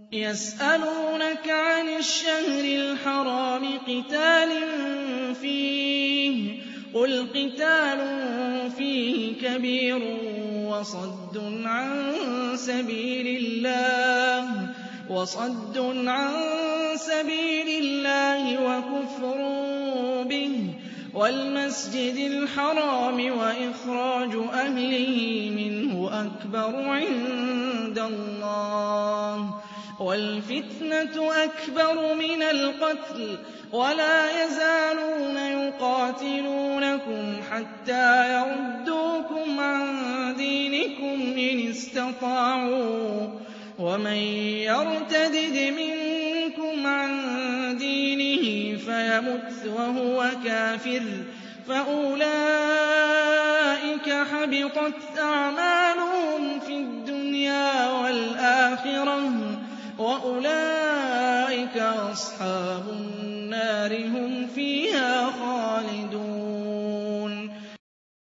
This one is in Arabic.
يَسْأَلُونَكَ عَنِ الشَّهْرِ الْحَرَامِ قِتَالٍ فِيهِ ۖ قُلْ قِتَالٌ فِيهِ كَبِيرٌ وَصَدٌّ عَن سَبِيلِ اللَّهِ وَكُفْرٌ بِهِ وَالْمَسْجِدِ الْحَرَامِ وَإِخْرَاجُ أَهْلِهِ مِنْهُ أَكْبَرُ عِندَ اللَّهِ وَالْفِتْنَةُ أَكْبَرُ مِنَ الْقَتْلِ ۗ وَلَا يَزَالُونَ يُقَاتِلُونَكُمْ حَتَّىٰ يَرُدُّوكُمْ عَن دِينِكُمْ إِنِ اسْتَطَاعُوا ۚ وَمَن يَرْتَدِدْ مِنكُمْ عَن دِينِهِ فَيَمُتْ وَهُوَ كَافِرٌ فَأُولَٰئِكَ حَبِطَتْ أَعْمَالُهُمْ فِي الدُّنْيَا وَالْآخِرَةِ ۖ وَأُولَٰئِكَ أَصْحَابُ النَّارِ ۖ هُمْ فِيهَا